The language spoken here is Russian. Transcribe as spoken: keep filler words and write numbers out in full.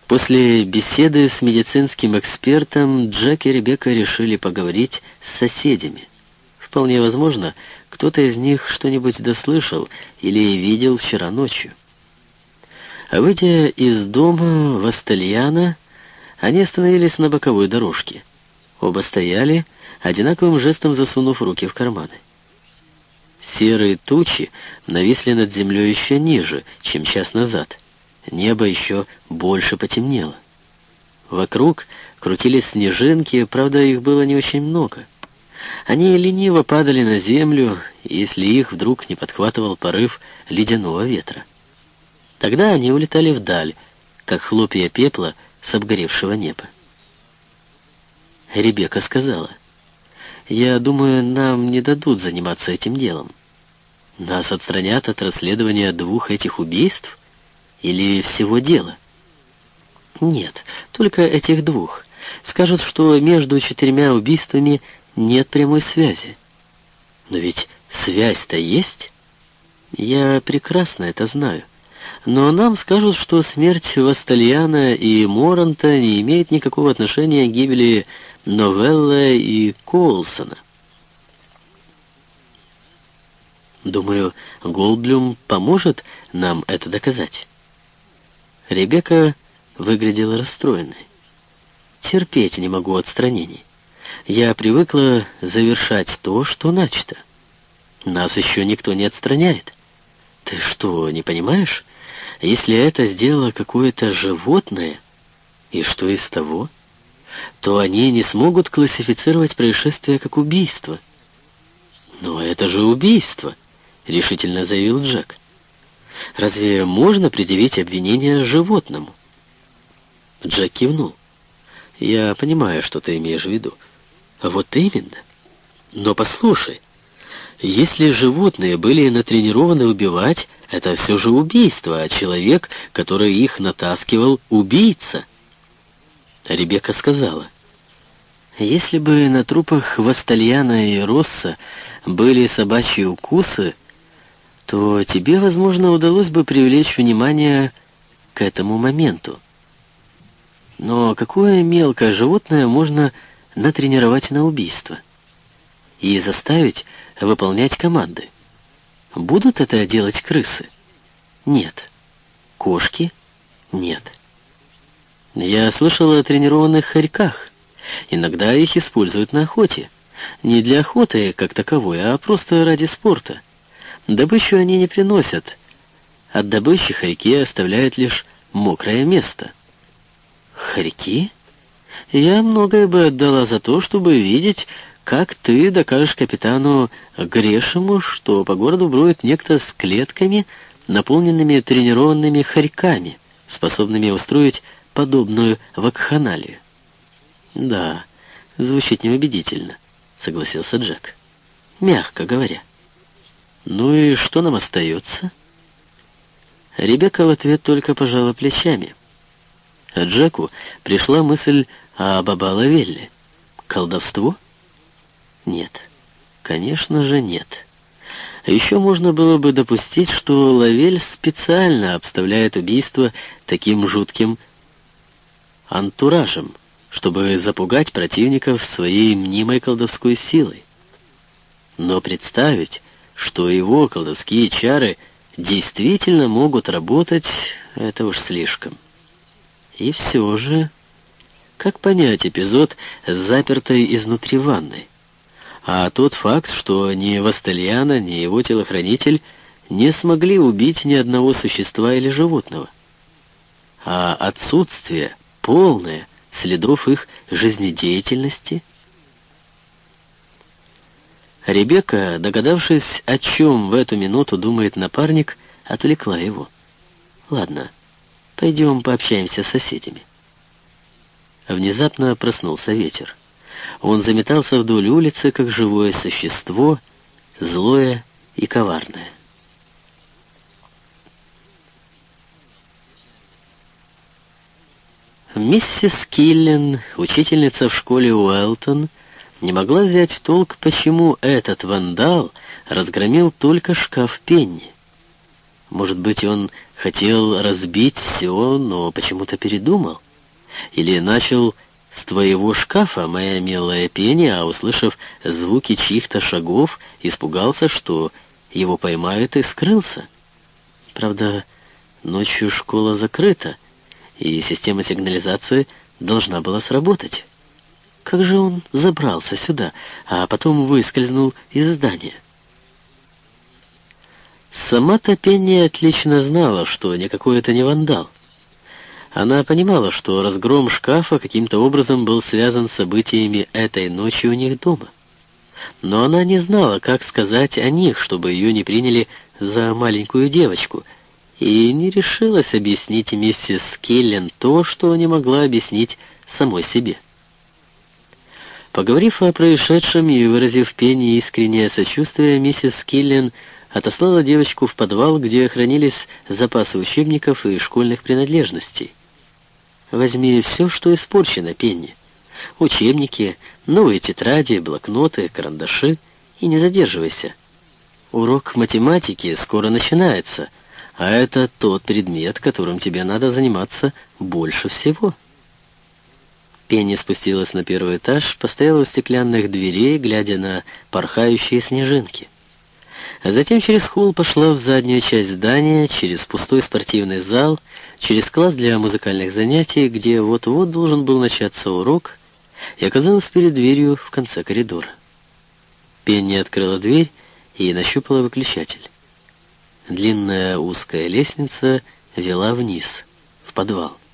После беседы с медицинским экспертом Джек и Ребекка решили поговорить с соседями. Вполне возможно, кто-то из них что-нибудь дослышал или видел вчера ночью. А выйдя из дома Вастальяна, они остановились на боковой дорожке. Оба стояли, одинаковым жестом засунув руки в карманы. Серые тучи нависли над землей еще ниже, чем час назад. Небо еще больше потемнело. Вокруг крутились снежинки, правда, их было не очень много. Они лениво падали на землю, если их вдруг не подхватывал порыв ледяного ветра. Тогда они улетали вдаль, как хлопья пепла с обгоревшего неба. Ребекка сказала: «Я думаю, нам не дадут заниматься этим делом. Нас отстранят от расследования двух этих убийств или всего дела?» «Нет, только этих двух. Скажут, что между четырьмя убийствами нет прямой связи». «Но ведь связь-то есть?» «Я прекрасно это знаю. Но нам скажут, что смерть Вастальяна и Моранта не имеет никакого отношения к гибели Новелла и Коулсона. Думаю, Голдблюм поможет нам это доказать». Ребекка выглядела расстроенной. «Терпеть не могу отстранений. Я привыкла завершать то, что начато. Нас еще никто не отстраняет. Ты что, не понимаешь? Если это сделало какое-то животное, и что из того, то они не смогут классифицировать происшествие как убийство». «Но это же убийство», — решительно заявил Джек. «Разве можно предъявить обвинение животному?» Джек кивнул. «Я понимаю, что ты имеешь в виду». «Вот именно. Но послушай, если животные были натренированы убивать, это все же убийство, а человек, который их натаскивал, убийца». Ребекка сказала: «Если бы на трупах Вастальяна и Росса были собачьи укусы, то тебе, возможно, удалось бы привлечь внимание к этому моменту. Но какое мелкое животное можно натренировать на убийство и заставить выполнять команды? Будут это делать крысы? Нет. Кошки? Нет. Я слышал о тренированных хорьках. Иногда их используют на охоте. Не для охоты как таковой, а просто ради спорта. Добычу они не приносят. От добычи хорьки оставляют лишь мокрое место». «Хорьки? Я многое бы отдала за то, чтобы видеть, как ты докажешь капитану Грешему, что по городу броет некто с клетками, наполненными тренированными хорьками, способными устроить подобную вакханалию». «Да, звучит неубедительно», — согласился Джек. «Мягко говоря». «Ну и что нам остается?» Ребекка в ответ только пожала плечами. А Джеку пришла мысль об Абба-Лавелле. Колдовство? Нет, конечно же нет. А еще можно было бы допустить, что Лавель специально обставляет убийство таким жутким антуражем, чтобы запугать противников своей мнимой колдовской силой. Но представить, что его колдовские чары действительно могут работать, это уж слишком. И все же, как понять эпизод с запертой изнутри ванной? А тот факт, что ни Вастальяна, ни его телохранитель не смогли убить ни одного существа или животного. А отсутствие полное следов их жизнедеятельности? Ребекка, догадавшись, о чем в эту минуту думает напарник, отвлекла его. «Ладно, пойдем пообщаемся с соседями». Внезапно проснулся ветер. Он заметался вдоль улицы, как живое существо, злое и коварное. Миссис Киллен, учительница в школе Уэлтон, не могла взять в толк, почему этот вандал разгромил только шкаф Пенни. Может быть, он хотел разбить все, но почему-то передумал? Или начал с твоего шкафа, моя милая Пенни, а услышав звуки чьих-то шагов, испугался, что его поймают, и скрылся? Правда, ночью школа закрыта, и система сигнализации должна была сработать. Как же он забрался сюда, а потом выскользнул из здания? Сама-то Пенни отлично знала, что никакой это не вандал. Она понимала, что разгром шкафа каким-то образом был связан с событиями этой ночи у них дома. Но она не знала, как сказать о них, чтобы ее не приняли за маленькую девочку, и не решилась объяснить миссис Киллен то, что не могла объяснить самой себе. Поговорив о происшедшем и выразив Пенни искреннее сочувствие, миссис Киллен отослала девочку в подвал, где хранились запасы учебников и школьных принадлежностей. «Возьми все, что испорчено, Пенни. Учебники, новые тетради, блокноты, карандаши, и не задерживайся. Урок математики скоро начинается, а это тот предмет, которым тебе надо заниматься больше всего». Пенни спустилась на первый этаж, постояла у стеклянных дверей, глядя на порхающие снежинки. А затем через холл пошла в заднюю часть здания, через пустой спортивный зал, через класс для музыкальных занятий, где вот-вот должен был начаться урок, и оказалась перед дверью в конце коридора. Пенни открыла дверь и нащупала выключатель. Длинная узкая лестница вела вниз, в подвал.